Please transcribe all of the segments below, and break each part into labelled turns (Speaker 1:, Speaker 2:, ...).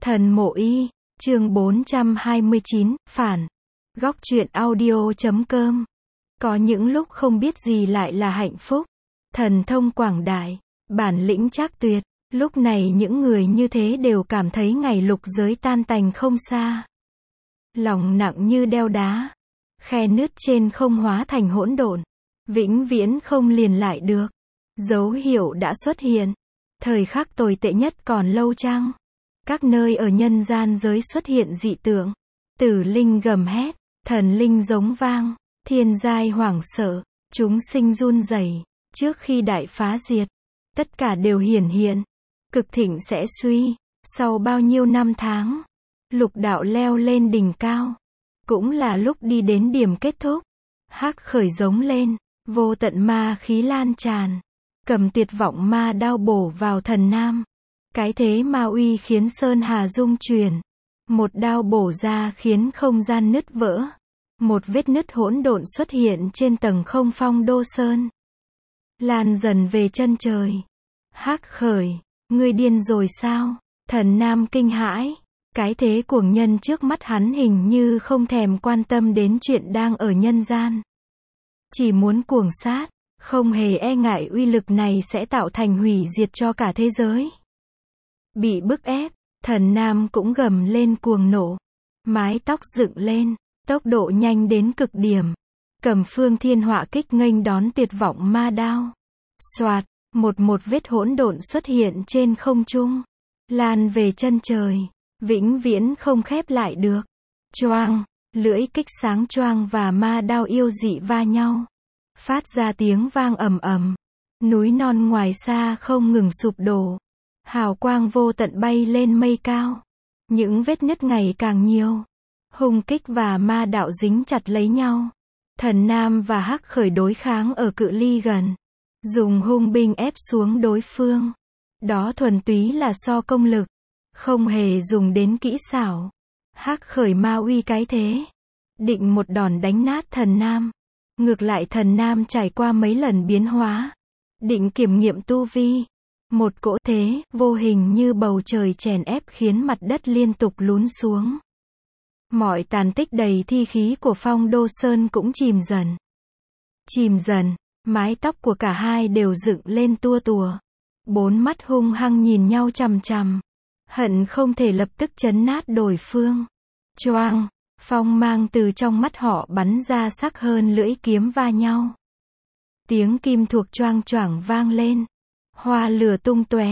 Speaker 1: Thần Mộ Y, chương 429, phản. Góc truyện audio.com. Có những lúc không biết gì lại là hạnh phúc. Thần thông quảng đại, bản lĩnh trác tuyệt. Lúc này những người như thế đều cảm thấy ngày lục giới tan tành không xa. Lòng nặng như đeo đá. Khe nứt trên không hóa thành hỗn độn. Vĩnh viễn không liền lại được. Dấu hiệu đã xuất hiện. Thời khắc tồi tệ nhất còn lâu chăng? Các nơi ở nhân gian giới xuất hiện dị tượng. Tử linh gầm hét, thần linh giống vang, thiên giai hoảng sợ, chúng sinh run rẩy. Trước khi đại phá diệt, tất cả đều hiển hiện. Cực thịnh sẽ suy, sau bao nhiêu năm tháng, lục đạo leo lên đỉnh cao. Cũng là lúc đi đến điểm kết thúc. Hắc khởi giống lên, vô tận ma khí lan tràn. Cầm tuyệt vọng ma đao bổ vào thần nam. Cái thế ma uy khiến sơn hà rung chuyển. Một đao bổ ra khiến không gian nứt vỡ. Một vết nứt hỗn độn xuất hiện trên tầng không phong đô sơn. Lan dần về chân trời. Hắc khởi, ngươi điên rồi sao? Thần nam kinh hãi. Cái thế cuồng nhân trước mắt hắn hình như không thèm quan tâm đến chuyện đang ở nhân gian. Chỉ muốn cuồng sát, không hề e ngại uy lực này sẽ tạo thành hủy diệt cho cả thế giới. Bị bức ép, thần nam cũng gầm lên cuồng nộ. Mái tóc dựng lên, tốc độ nhanh đến cực điểm. Cầm phương thiên họa kích nghênh đón tuyệt vọng ma đao. Soạt, một vết hỗn độn xuất hiện trên không trung. Lan về chân trời, vĩnh viễn không khép lại được. Choang, lưỡi kích sáng choang và ma đao yêu dị va nhau. Phát ra tiếng vang ầm ầm. Núi non ngoài xa không ngừng sụp đổ. Hào quang vô tận bay lên mây cao. Những vết nứt ngày càng nhiều. Hung kích và ma đạo dính chặt lấy nhau. Thần nam và hắc khởi đối kháng ở cự ly gần. Dùng hung binh ép xuống đối phương. Đó thuần túy là so công lực. Không hề dùng đến kỹ xảo. Hắc khởi ma uy cái thế. Định một đòn đánh nát thần nam. Ngược lại thần nam trải qua mấy lần biến hóa. Định kiểm nghiệm tu vi. Một cỗ thế, vô hình như bầu trời chèn ép khiến mặt đất liên tục lún xuống. Mọi tàn tích đầy thi khí của phong đô sơn cũng chìm dần. Chìm dần, mái tóc của cả hai đều dựng lên tua tùa. Bốn mắt hung hăng nhìn nhau chằm chằm. Hận không thể lập tức chấn nát đối phương. Choang, phong mang từ trong mắt họ bắn ra sắc hơn lưỡi kiếm va nhau. Tiếng kim thuộc choang choảng vang lên. Hoa lửa tung tóe.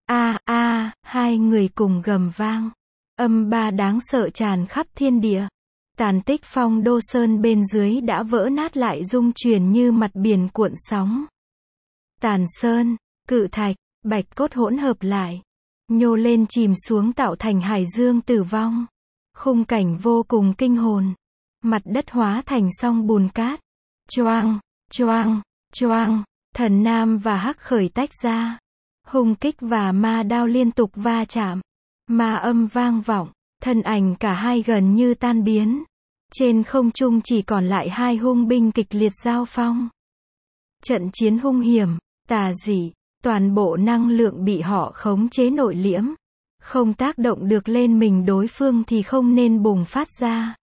Speaker 1: Hai người cùng gầm vang. Âm ba đáng sợ tràn khắp thiên địa. Tàn tích phong đô sơn bên dưới đã vỡ nát lại rung chuyển như mặt biển cuộn sóng. Tàn sơn, cự thạch, bạch cốt hỗn hợp lại. Nhô lên chìm xuống tạo thành hải dương tử vong. Khung cảnh vô cùng kinh hồn. Mặt đất hóa thành song bùn cát. Choang, choang, choang. Thần nam và hắc khởi tách ra. Hung kích và ma đao liên tục va chạm. Ma âm vang vọng. Thân ảnh cả hai gần như tan biến. Trên không trung chỉ còn lại hai hung binh kịch liệt giao phong. Trận chiến hung hiểm, tà dị. Toàn bộ năng lượng bị họ khống chế nội liễm. Không tác động được lên mình đối phương thì không nên bùng phát ra.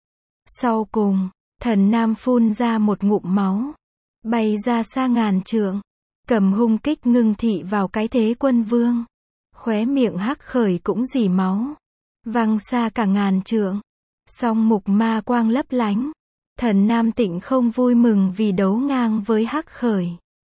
Speaker 1: Sau cùng, thần nam phun ra một ngụm máu. Bay ra xa ngàn trượng. Cầm hung kích ngưng thị vào cái thế quân vương. Khóe miệng hắc khởi cũng rỉ máu. Văng xa cả ngàn trượng. Song mục ma quang lấp lánh. Thần nam tịnh không vui mừng vì đấu ngang với hắc khởi.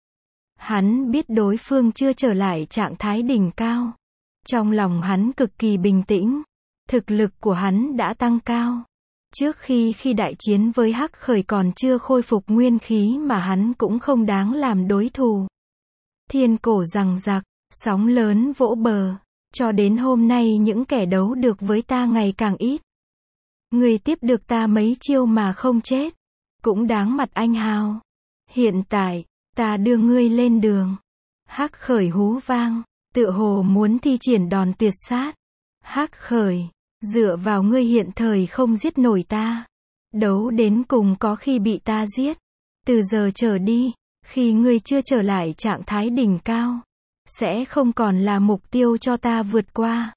Speaker 1: Hắn biết đối phương chưa trở lại trạng thái đỉnh cao. Trong lòng hắn cực kỳ bình tĩnh. Thực lực của hắn đã tăng cao. Trước khi đại chiến với hắc khởi còn chưa khôi phục nguyên khí mà hắn cũng không đáng làm đối thủ. Thiên cổ giằng giặc, sóng lớn vỗ bờ. Cho đến hôm nay những kẻ đấu được với ta ngày càng ít. Người tiếp được ta mấy chiêu mà không chết. Cũng đáng mặt anh hào. Hiện tại, ta đưa ngươi lên đường. Hắc khởi hú vang. Tựa hồ muốn thi triển đòn tuyệt sát. Hắc khởi, dựa vào ngươi hiện thời không giết nổi ta. Đấu đến cùng có khi bị ta giết. Từ giờ trở đi, khi ngươi chưa trở lại trạng thái đỉnh cao, sẽ không còn là mục tiêu cho ta vượt qua.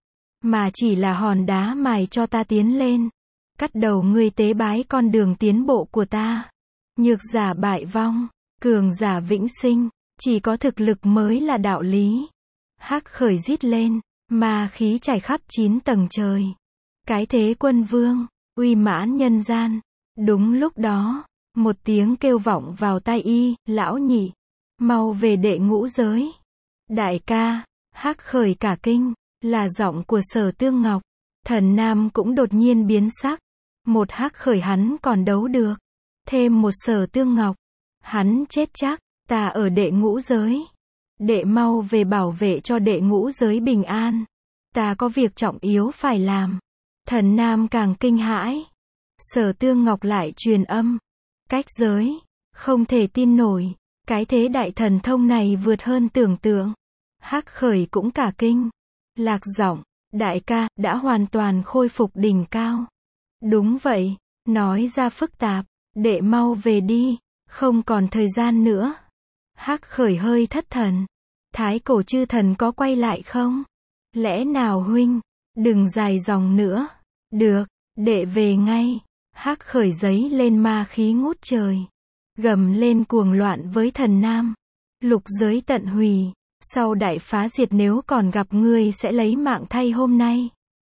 Speaker 1: mà chỉ là hòn đá mài cho ta tiến lên. Cắt đầu ngươi tế bái con đường tiến bộ của ta. Nhược giả bại vong, cường giả vĩnh sinh, chỉ có thực lực mới là đạo lý. Hắc khởi rít lên, ma khí trải khắp 9 tầng trời. Cái thế quân vương, uy mãn nhân gian. Đúng lúc đó, một tiếng kêu vọng vào tai y, lão nhị, mau về đệ ngũ giới. Đại ca, Hắc khởi cả kinh, là giọng của Sở Tương Ngọc. Thần Nam cũng đột nhiên biến sắc. Một Hắc khởi hắn còn đấu được. Thêm một Sở Tương Ngọc. Hắn chết chắc, ta ở đệ ngũ giới. Đệ mau về bảo vệ cho đệ ngũ giới bình an. Ta có việc trọng yếu phải làm. Thần Nam càng kinh hãi. Sở Tương Ngọc lại truyền âm. Cách giới, không thể tin nổi. Cái thế đại thần thông này vượt hơn tưởng tượng. Hắc khởi cũng cả kinh. Lạc giọng, đại ca, đã hoàn toàn khôi phục đỉnh cao. Đúng vậy, nói ra phức tạp, đệ mau về đi, không còn thời gian nữa. Hắc khởi hơi thất thần. Thái cổ chư thần có quay lại không? Lẽ nào huynh, đừng dài dòng nữa. Được, đệ về ngay. Hắc khởi giấy lên ma khí ngút trời. Gầm lên cuồng loạn với thần Nam. Lục giới tận hủy. Sau đại phá diệt nếu còn gặp ngươi sẽ lấy mạng thay hôm nay.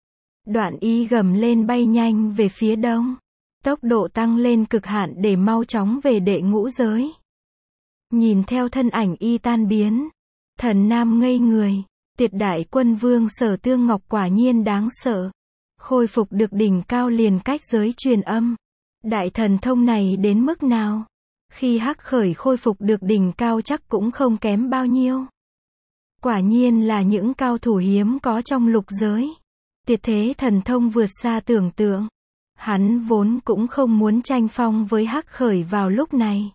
Speaker 1: Đoạn y gầm lên bay nhanh về phía đông. Tốc độ tăng lên cực hạn để mau chóng về đệ ngũ giới. Nhìn theo thân ảnh y tan biến. Thần Nam ngây người. Tuyệt đại quân vương Sở Tương Ngọc quả nhiên đáng sợ. Khôi phục được đỉnh cao liền cách giới truyền âm. Đại thần thông này đến mức nào? Khi Hắc khởi khôi phục được đỉnh cao chắc cũng không kém bao nhiêu. Quả nhiên là những cao thủ hiếm có trong lục giới. Tuyệt thế thần thông vượt xa tưởng tượng. Hắn vốn cũng không muốn tranh phong với Hắc khởi vào lúc này.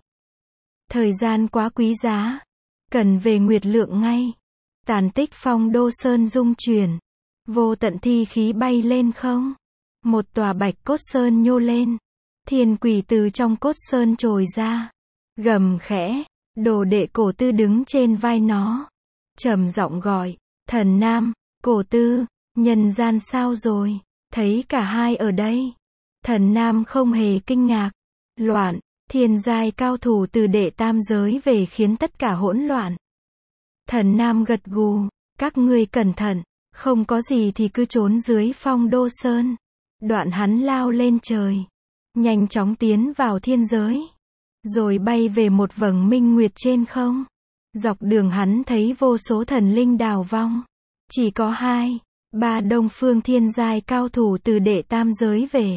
Speaker 1: Thời gian quá quý giá. Cần về Nguyệt Lượng ngay. Tàn tích Phong Đô Sơn rung chuyển. Vô tận thi khí bay lên không. Một tòa bạch cốt sơn nhô lên. Thiên quỷ từ trong cốt sơn trồi ra. Gầm khẽ. Đồ đệ Cổ Tư đứng trên vai nó. Trầm giọng gọi. Thần Nam, Cổ Tư, nhân gian sao rồi? Thấy cả hai ở đây. Thần Nam không hề kinh ngạc. Loạn, thiên giai cao thủ từ đệ tam giới về khiến tất cả hỗn loạn. Thần Nam gật gù. Các ngươi cẩn thận. Không có gì thì cứ trốn dưới Phong Đô Sơn. Đoạn hắn lao lên trời. Nhanh chóng tiến vào thiên giới. Rồi bay về một vầng minh nguyệt trên không. Dọc đường hắn thấy vô số thần linh đào vong. Chỉ có 2, 3 đông phương thiên giai cao thủ từ đệ tam giới về.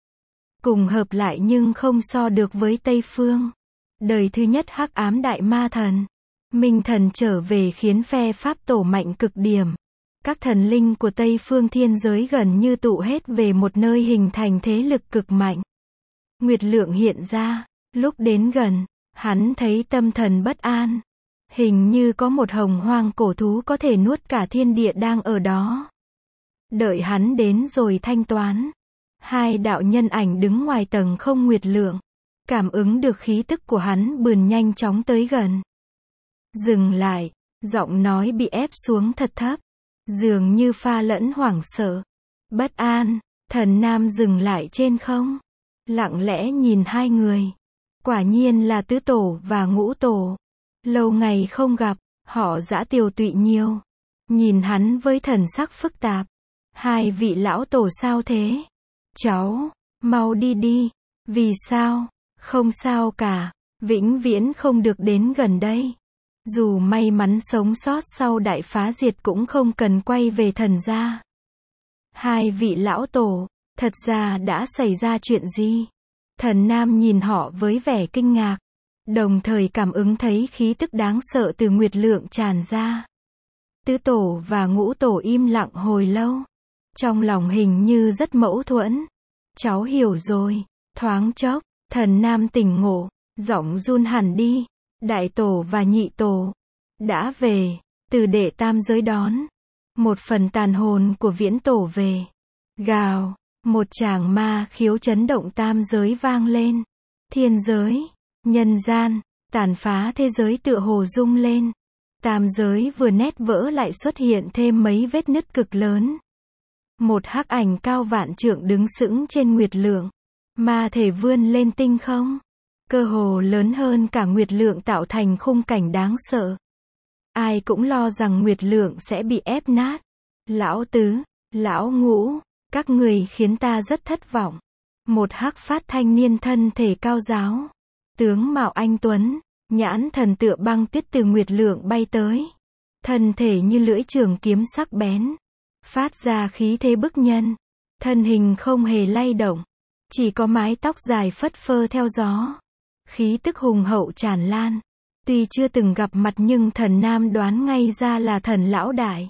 Speaker 1: Cùng hợp lại nhưng không so được với Tây Phương. Đời thứ nhất hắc ám đại ma thần. Minh thần trở về khiến phe Pháp tổ mạnh cực điểm. Các thần linh của Tây Phương thiên giới gần như tụ hết về một nơi hình thành thế lực cực mạnh. Nguyệt Lượng hiện ra. Lúc đến gần, hắn thấy tâm thần bất an. Hình như có một hồng hoang cổ thú có thể nuốt cả thiên địa đang ở đó. Đợi hắn đến rồi thanh toán. 2 đạo nhân ảnh đứng ngoài tầng không Nguyệt Lượng. Cảm ứng được khí tức của hắn bườn nhanh chóng tới gần. Dừng lại, giọng nói bị ép xuống thật thấp. Dường như pha lẫn hoảng sợ. Bất an, thần Nam dừng lại trên không. Lặng lẽ nhìn 2 người. Quả nhiên là tứ tổ và ngũ tổ. Lâu ngày không gặp, họ dã tiều tụy nhiều. Nhìn hắn với thần sắc phức tạp. 2 vị lão tổ sao thế? Cháu, mau đi đi. Vì sao? Không sao cả. Vĩnh viễn không được đến gần đây. Dù may mắn sống sót sau đại phá diệt cũng không cần quay về thần gia. 2 vị lão tổ, thật ra đã xảy ra chuyện gì? Thần Nam nhìn họ với vẻ kinh ngạc. Đồng thời cảm ứng thấy khí tức đáng sợ từ Nguyệt Lượng tràn ra. Tứ tổ và ngũ tổ im lặng hồi lâu. Trong lòng hình như rất mâu thuẫn. Cháu hiểu rồi. Thoáng chốc, thần Nam tỉnh ngộ. Giọng run hẳn đi. Đại tổ và nhị tổ đã về. Từ đệ tam giới đón. Một phần tàn hồn của viễn tổ về. Gào. Một tràng ma khiếu chấn động tam giới vang lên. Thiên giới, nhân gian, tàn phá thế giới tựa hồ rung lên. Tam giới vừa nét vỡ lại xuất hiện thêm mấy vết nứt cực lớn. Một hắc ảnh cao vạn trượng đứng sững trên nguyệt lượng. Ma thể vươn lên tinh không. Cơ hồ lớn hơn cả nguyệt lượng tạo thành khung cảnh đáng sợ. Ai cũng lo rằng nguyệt lượng sẽ bị ép nát. Lão tứ, lão ngũ, các người khiến ta rất thất vọng. Một hắc phát thanh niên thân thể cao ráo. Tướng mạo anh tuấn, nhãn thần tựa băng tuyết từ nguyệt lượng bay tới. Thân thể như lưỡi trường kiếm sắc bén. Phát ra khí thế bức nhân. Thân hình không hề lay động. Chỉ có mái tóc dài phất phơ theo gió. Khí tức hùng hậu tràn lan. Tuy chưa từng gặp mặt nhưng thần nam đoán ngay ra là thần lão đại.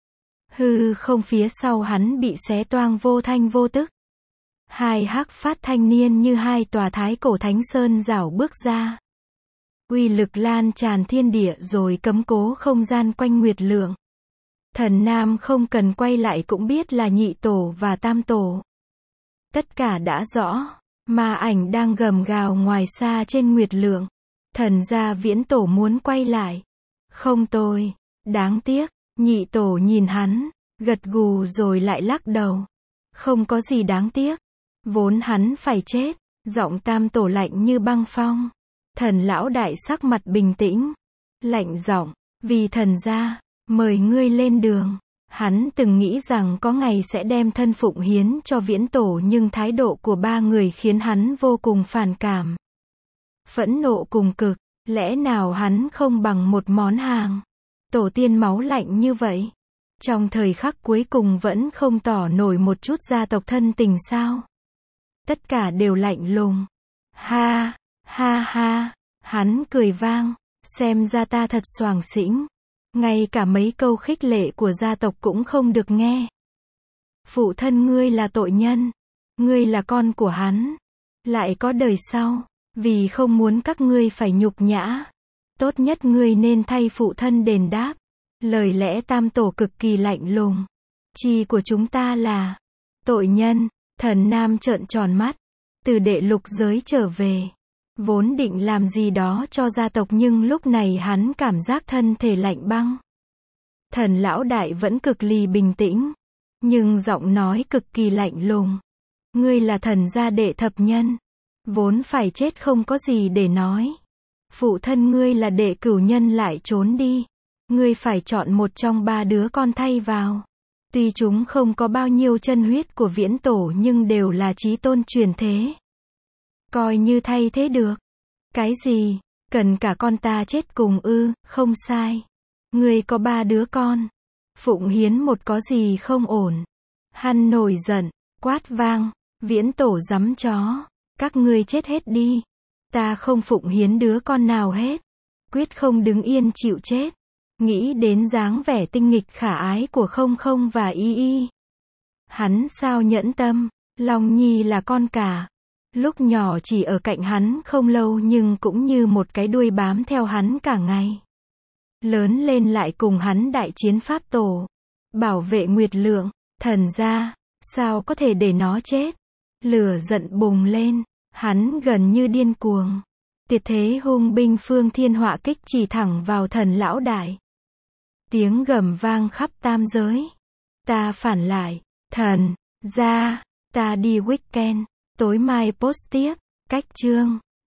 Speaker 1: Hư không phía sau hắn bị xé toang vô thanh vô tức. Hai hắc phát thanh niên như hai tòa thái cổ thánh sơn rảo bước ra. Uy lực lan tràn thiên địa rồi cấm cố không gian quanh nguyệt lượng. Thần nam không cần quay lại cũng biết là nhị tổ và tam tổ. Tất cả đã rõ. Ma ảnh đang gầm gào ngoài xa trên nguyệt lượng. Thần gia viễn tổ muốn quay lại. Không tôi. Đáng tiếc. Nhị tổ nhìn hắn. Gật gù rồi lại lắc đầu. Không có gì đáng tiếc. Vốn hắn phải chết. Giọng tam tổ lạnh như băng phong. Thần lão đại sắc mặt bình tĩnh. Lạnh giọng. Vì thần gia. Mời ngươi lên đường. Hắn từng nghĩ rằng có ngày sẽ đem thân phụng hiến cho viễn tổ nhưng thái độ của ba người khiến hắn vô cùng phản cảm. Phẫn nộ cùng cực, lẽ nào hắn không bằng một món hàng. Tổ tiên máu lạnh như vậy. Trong thời khắc cuối cùng vẫn không tỏ nổi một chút gia tộc thân tình sao. Tất cả đều lạnh lùng. Ha, ha ha, hắn cười vang, xem ra ta thật xoàng xĩnh. Ngay cả mấy câu khích lệ của gia tộc cũng không được nghe. Phụ thân ngươi là tội nhân. Ngươi là con của hắn. Lại có đời sau. Vì không muốn các ngươi phải nhục nhã. Tốt nhất ngươi nên thay phụ thân đền đáp. Lời lẽ tam tổ cực kỳ lạnh lùng. Chi của chúng ta là tội nhân. Thần nam trợn tròn mắt. Từ đệ lục giới trở về. Vốn định làm gì đó cho gia tộc nhưng lúc này hắn cảm giác thân thể lạnh băng. Thần lão đại vẫn cực lì bình tĩnh. Nhưng giọng nói cực kỳ lạnh lùng. Ngươi là thần gia đệ thập nhân. Vốn phải chết không có gì để nói. Phụ thân ngươi là đệ cửu nhân lại trốn đi. Ngươi phải chọn một trong ba đứa con thay vào. Tuy chúng không có bao nhiêu chân huyết của viễn tổ nhưng đều là chí tôn truyền thế. Coi như thay thế được. Cái gì? Cần cả con ta chết cùng ư? Không sai. Ngươi có ba đứa con. Phụng hiến một có gì không ổn. Hắn nổi giận, quát vang. Viễn tổ giấm chó. Các ngươi chết hết đi. Ta không phụng hiến đứa con nào hết. Quyết không đứng yên chịu chết. Nghĩ đến dáng vẻ tinh nghịch khả ái của Không Không và Y Y. Hắn sao nhẫn tâm. Long Nhi là con cả. Lúc nhỏ chỉ ở cạnh hắn không lâu nhưng cũng như một cái đuôi bám theo hắn cả ngày. Lớn lên lại cùng hắn đại chiến pháp tổ. Bảo vệ nguyệt lượng. Thần gia. Sao có thể để nó chết. Lửa giận bùng lên. Hắn gần như điên cuồng. Tuyệt thế hung binh phương thiên họa kích chỉ thẳng vào thần lão đại. Tiếng gầm vang khắp tam giới. Ta phản lại. Thần gia. Ta đi weekend. Tối mai post tiếp. Cách chương.